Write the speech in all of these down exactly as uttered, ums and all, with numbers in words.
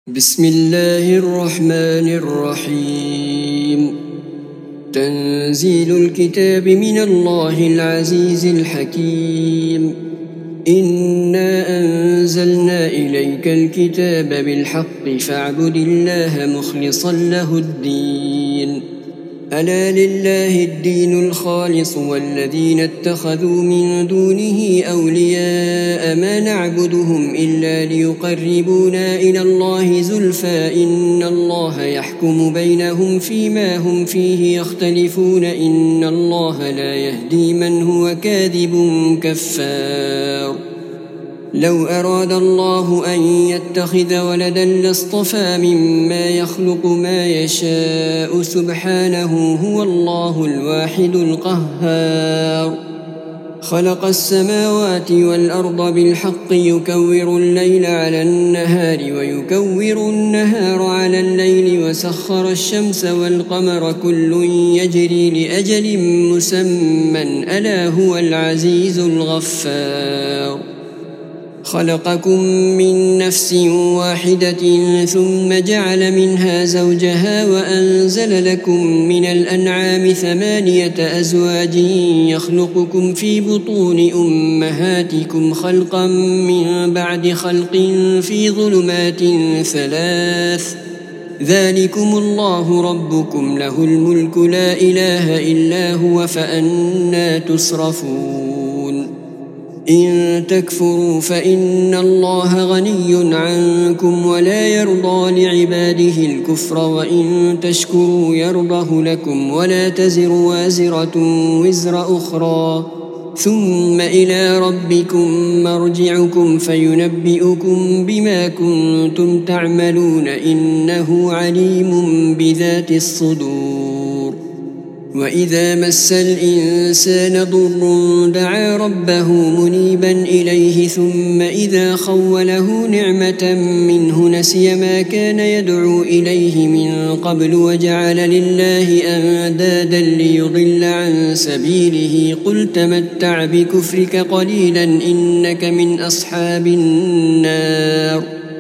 بسم الله الرحمن الرحيم. تنزيل الكتاب من الله العزيز الحكيم. إنا أنزلنا إليك الكتاب بالحق فاعبد الله مخلصا له الدين. ألا لله الدين الخالص والذين اتخذوا من دونه أولياء ما نعبدهم إلا ليقربونا إلى الله زلفى إن الله يحكم بينهم فيما هم فيه يختلفون إن الله لا يهدي من هو كاذب كفار. لو أراد الله أن يتخذ ولدا لاصطفى مما يخلق ما يشاء سبحانه هو الله الواحد القهار. خلق السماوات والأرض بالحق يكور الليل على النهار ويكور النهار على الليل وسخر الشمس والقمر كل يجري لأجل مسمى ألا هو العزيز الغفار. خلقكم من نفس واحدة ثم جعل منها زوجها وأنزل لكم من الأنعام ثمانية أزواج يخلقكم في بطون أمهاتكم خلقا من بعد خلق في ظلمات ثلاث ذلكم الله ربكم له الملك لا إله إلا هو فأنى تصرفون. إن تكفروا فإن الله غني عنكم ولا يرضى لعباده الكفر وإن تشكروا يرضه لكم ولا تزر وازرة وزر أخرى ثم إلى ربكم مرجعكم فينبئكم بما كنتم تعملون إنه عليم بذات الصدور. وإذا مس الإنسان ضر دعا ربه منيبا إليه ثم إذا خوله نعمة منه نسي ما كان يدعو إليه من قبل وجعل لله أندادا ليضل عن سبيله قل تمتع بكفرك قليلا إنك من أصحاب النار.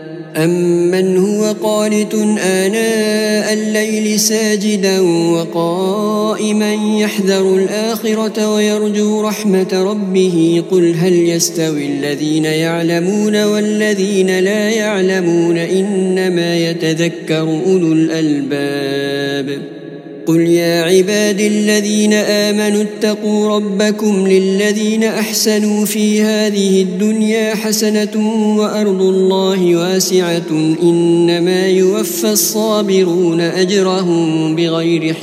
أمن هو قانت آناء الليل ساجدا وقائما يحذر الآخرة ويرجو رحمة ربه قل هل يستوي الذين يعلمون والذين لا يعلمون إنما يتذكر أولو الألباب. قل يا عباد الذين آمنوا اتقوا ربكم للذين أحسنوا في هذه الدنيا حسنة وأرض الله واسعة إنما يوفى الصابرون أجرهم بغير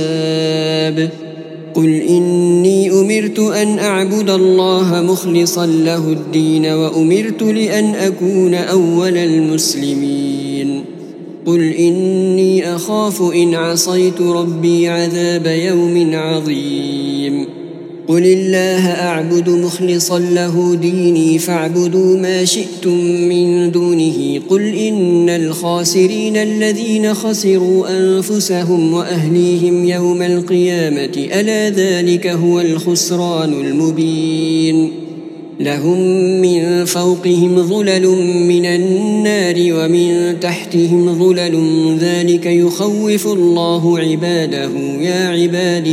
حساب. قل إني أمرت أن أعبد الله مخلصا له الدين وأمرت لأن أكون أول المسلمين. قل إني أخاف إن عصيت ربي عذاب يوم عظيم. قل الله أعبد مخلصا له ديني فاعبدوا ما شئتم من دونه قل إن الخاسرين الذين خسروا أنفسهم وأهليهم يوم القيامة ألا ذلك هو الخسران المبين. لهم من فوقهم ظلل من النار ومن تحتهم ظلل ذلك يخوف الله عباده يا عباد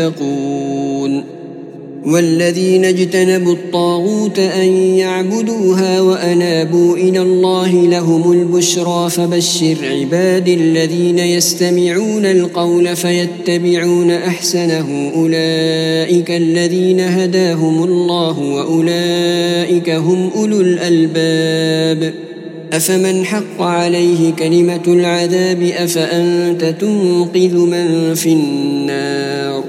فاتقون. والذين اجتنبوا الطاغوت أن يعبدوها وأنابوا إلى الله لهم البشرى فبشر عباد الذين يستمعون القول فيتبعون أحسنه أولئك الذين هداهم الله وأولئك هم أولو الألباب. أفمن حق عليه كلمة العذاب أفأنت تنقذ من في النار.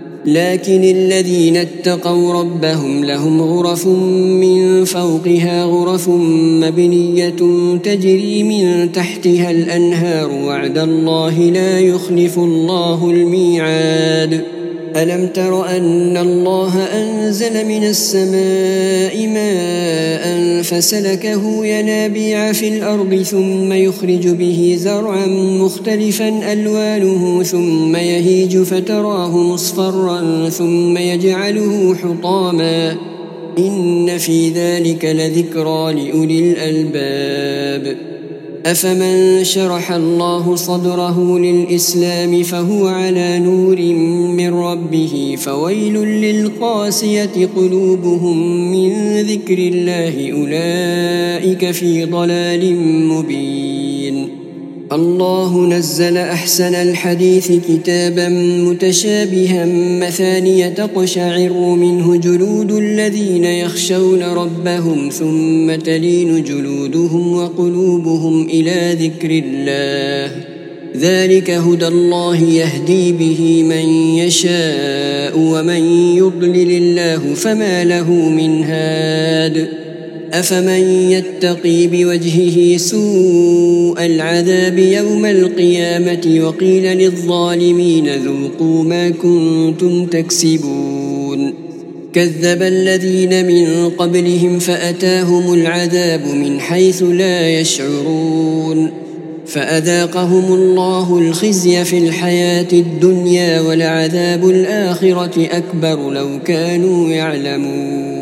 لكن الذين اتقوا ربهم لهم غرف من فوقها غرف مبنية تجري من تحتها الأنهار وعد الله لا يخلف الله الميعاد. ألم تر أن الله أنزل من السماء ماء فسلكه ينابيع في الأرض ثم يخرج به زرعا مختلفا ألوانه ثم يهيج فتراه مصفرا ثم يجعله حطاما إن في ذلك لذكرى لأولي الألباب. أفمن شرح الله صدره للإسلام فهو على نور من ربه فويل للقاسية قلوبهم من ذكر الله أولئك في ضلال مبين. الله نزل أحسن الحديث كتابا متشابها مثانية تقشعر منه جلود الذين يخشون ربهم ثم تلين جلودهم وقلوبهم إلى ذكر الله ذلك هدى الله يهدي به من يشاء ومن يضلل الله فما له من هاد. أفمن يتقي بوجهه سوء العذاب يوم القيامة وقيل للظالمين ذوقوا ما كنتم تكسبون. كذب الذين من قبلهم فأتاهم العذاب من حيث لا يشعرون فأذاقهم الله الخزي في الحياة الدنيا ولعذاب الآخرة أكبر لو كانوا يعلمون.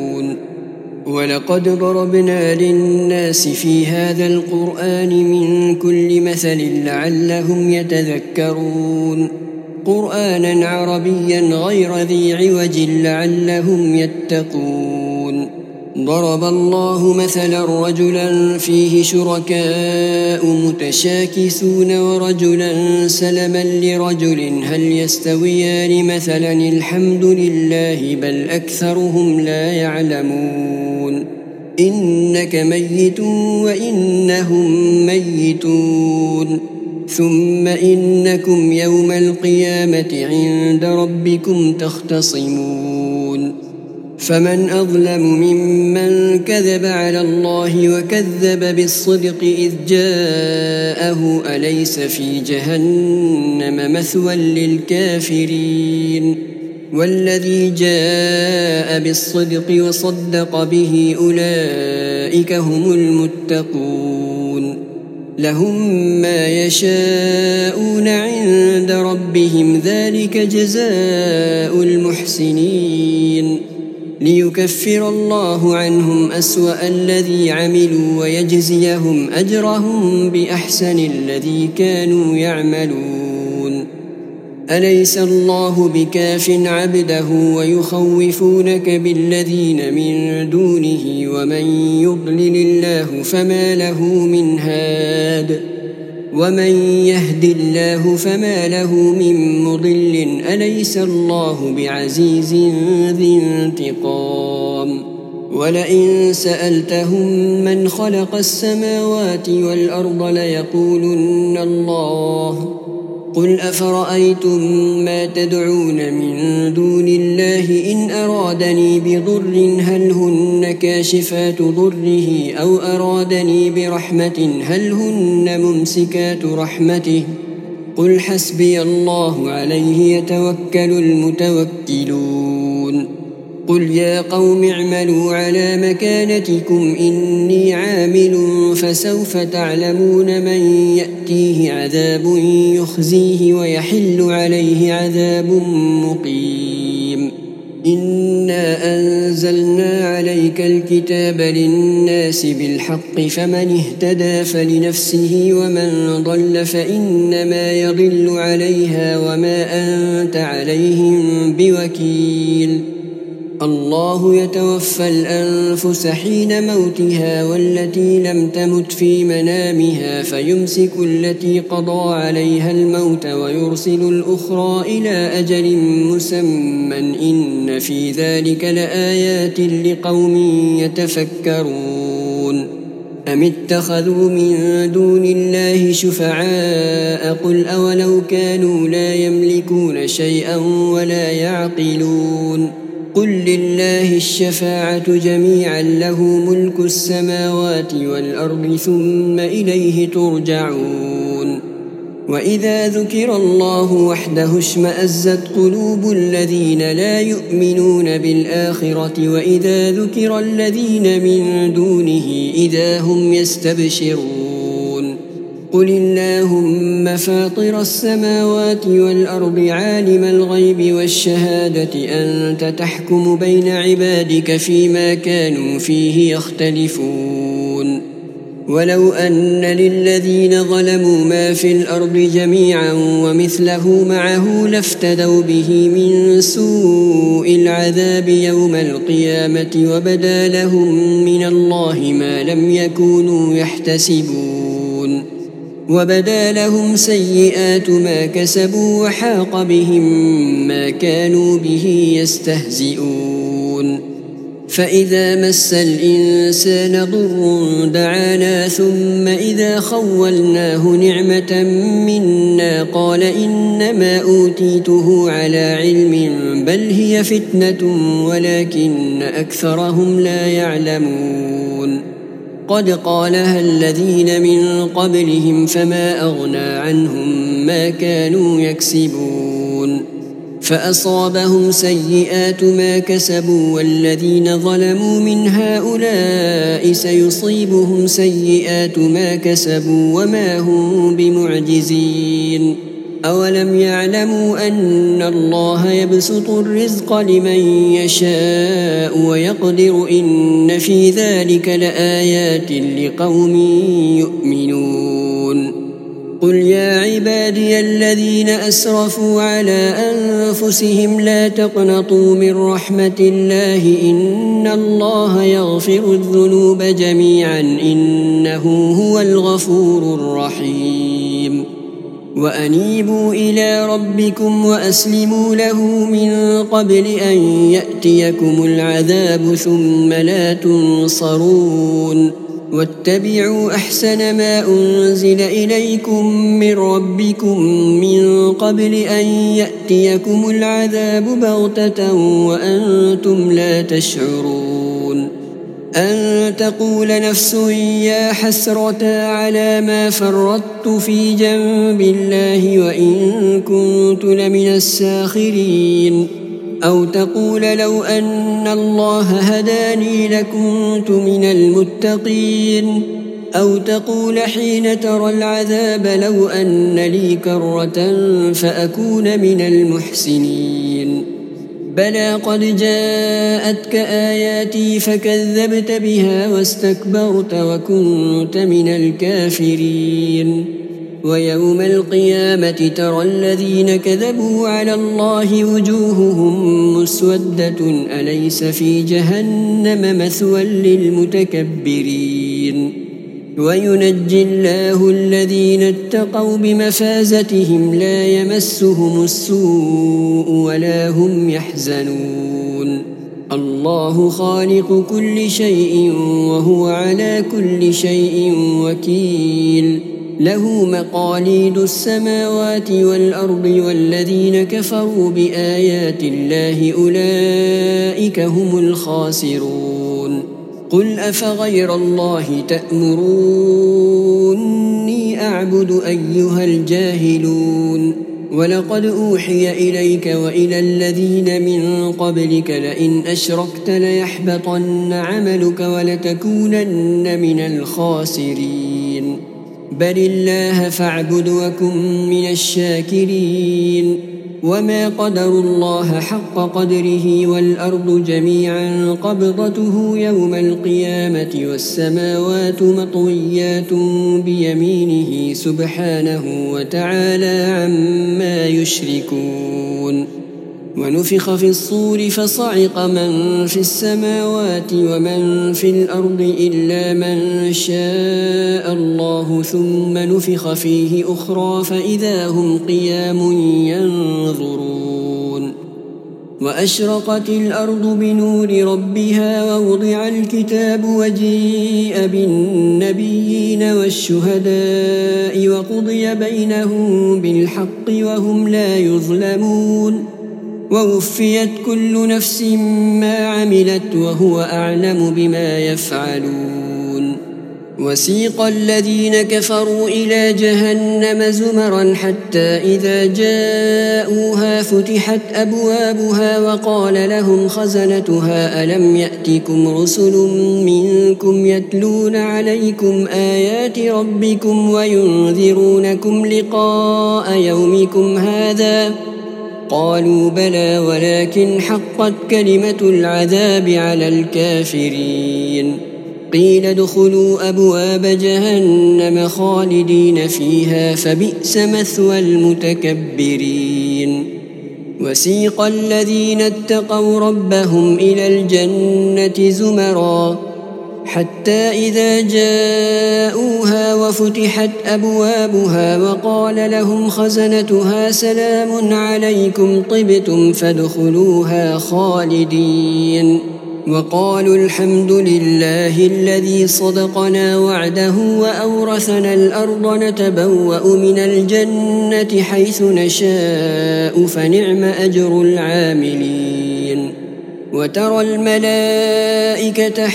ولقد ضربنا للناس في هذا القرآن من كل مثل لعلهم يتذكرون قرآنا عربيا غير ذي عوج لعلهم يتقون. ضرب الله مثلا رجلا فيه شركاء متشاكسون ورجلا سلما لرجل هل يستويان مثلا الحمد لله بل أكثرهم لا يعلمون. إنك ميت وإنهم ميتون ثم إنكم يوم القيامة عند ربكم تختصمون. فمن أظلم ممن كذب على الله وكذب بالصدق إذ جاءه أليس في جهنم مثوى للكافرين والذي جاء بالصدق وصدق به أولئك هم المتقون. لهم ما يشاءون عند ربهم ذلك جزاء المحسنين ليكفر الله عنهم أسوأ الذي عملوا ويجزيهم أجرهم بأحسن الذي كانوا يعملون. أليس الله بكاف عبده ويخوفونك بالذين من دونه ومن يضلل الله فما له من هاد ومن يهد الله فما له من مضل. أليس الله بعزيز ذي انتقام. ولئن سألتهم من خلق السماوات والأرض ليقولن الله قل أفرأيتم ما تدعون من دون الله إن أرادني بضر هل هن كاشفات ضره أو أرادني برحمة هل هن ممسكات رحمته قل حسبي الله عليه يتوكل المتوكلون. قل يا قوم اعملوا على مكانتكم إني عامل فسوف تعلمون من يأتيه عذاب يخزيه ويحل عليه عذاب مقيم. إنا أنزلنا عليك الكتاب للناس بالحق فمن اهتدى فلنفسه ومن ضل فإنما يضل عليها وما أنت عليهم بوكيل. الله يتوفى الأنفس حين موتها والتي لم تمت في منامها فيمسك التي قضى عليها الموت ويرسل الأخرى إلى أجل مسمى إن في ذلك لآيات لقوم يتفكرون. أم اتخذوا من دون الله شفعاء قل أولو كانوا لا يملكون شيئا ولا يعقلون قل لله الشفاعة جميعا له ملك السماوات والأرض ثم إليه ترجعون. وإذا ذكر الله وحده اشمأزت قلوب الذين لا يؤمنون بالآخرة وإذا ذكر الذين من دونه إذا هم يستبشرون. قل اللهم فاطر السماوات والأرض عالم الغيب والشهادة أنت تحكم بين عبادك فيما كانوا فيه يختلفون ولو أن للذين ظلموا ما في الأرض جميعا ومثله معه لافتدوا به من سوء العذاب يوم القيامة وبدا لهم من الله ما لم يكونوا يحتسبون وبدا لهم سيئات ما كسبوا وحاق بهم ما كانوا به يستهزئون فإذا مس الإنسان ضر دعانا ثم إذا خولناه نعمة منا قال إنما أوتيته على علم بل هي فتنة ولكن أكثرهم لا يعلمون قد قالها الذين من قبلهم فما أغنى عنهم ما كانوا يكسبون فأصابهم سيئات ما كسبوا والذين ظلموا من هؤلاء سيصيبهم سيئات ما كسبوا وما هم بمعجزين أولم يعلموا أن الله يبسط الرزق لمن يشاء ويقدر إن في ذلك لآيات لقوم يؤمنون قل يا عبادي الذين أسرفوا على أنفسهم لا تقنطوا من رحمة الله إن الله يغفر الذنوب جميعا إنه هو الغفور الرحيم وأنيبوا إلى ربكم وأسلموا له من قبل أن يأتيكم العذاب ثم لا تنصرون واتبعوا أحسن ما أنزل إليكم من ربكم من قبل أن يأتيكم العذاب بغتة وأنتم لا تشعرون أن تقول نفس يا حسرة على ما فرطت في جنب الله وإن كنت لمن الساخرين أو تقول لو أن الله هداني لكنت من المتقين أو تقول حين ترى العذاب لو أن لي كرة فأكون من المحسنين بلى قد جاءتك آياتي فكذبت بها واستكبرت وكنت من الكافرين ويوم القيامة ترى الذين كذبوا على الله وجوههم مسودة أليس في جهنم مثوى للمتكبرين وينجي الله الذين اتقوا بمفازتهم لا يمسهم السوء ولا هم يحزنون الله خالق كل شيء وهو على كل شيء وكيل له مقاليد السماوات والأرض والذين كفروا بآيات الله أولئك هم الخاسرون قل أفغير الله تأمروني أعبد أيها الجاهلون ولقد أوحي إليك وإلى الذين من قبلك لئن أشركت ليحبطن عملك ولتكونن من الخاسرين بل الله فاعبد وكن من الشاكرين وما قدروا الله حق قدره والأرض جميعا قبضته يوم القيامة والسماوات مطويات بيمينه سبحانه وتعالى عما يشركون ونفخ في الصور فصعق من في السماوات ومن في الأرض إلا من شاء الله ثم نفخ فيه أخرى فإذا هم قيام ينظرون وأشرقت الأرض بنور ربها ووضع الكتاب وجيء بالنبيين والشهداء وقضي بينهم بالحق وهم لا يظلمون ووفيت كل نفس ما عملت وهو أعلم بما يفعلون وسيق الذين كفروا إلى جهنم زمرا حتى إذا جاءوها فتحت أبوابها وقال لهم خزنتها ألم يأتكم رسل منكم يتلون عليكم آيات ربكم وينذرونكم لقاء يومكم هذا قالوا بلى ولكن حقت كلمة العذاب على الكافرين قيل ادخلوا أبواب جهنم خالدين فيها فبئس مثوى المتكبرين وسيق الذين اتقوا ربهم إلى الجنة زمرا حتى إذا جاءوها وفتحت أبوابها وقال لهم خزنتها سلام عليكم طبتم فادخلوها خالدين وقالوا الحمد لله الذي صدقنا وعده وأورثنا الأرض نتبوأ من الجنة حيث نشاء فنعم أجر العاملين وترى الملائكة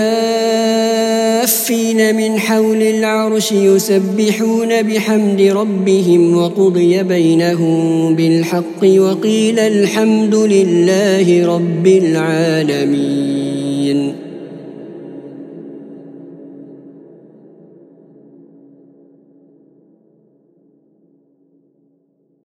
حافين من حول العرش يسبحون بحمد ربهم وقضي بينهم بالحق وقيل الحمد لله رب العالمين.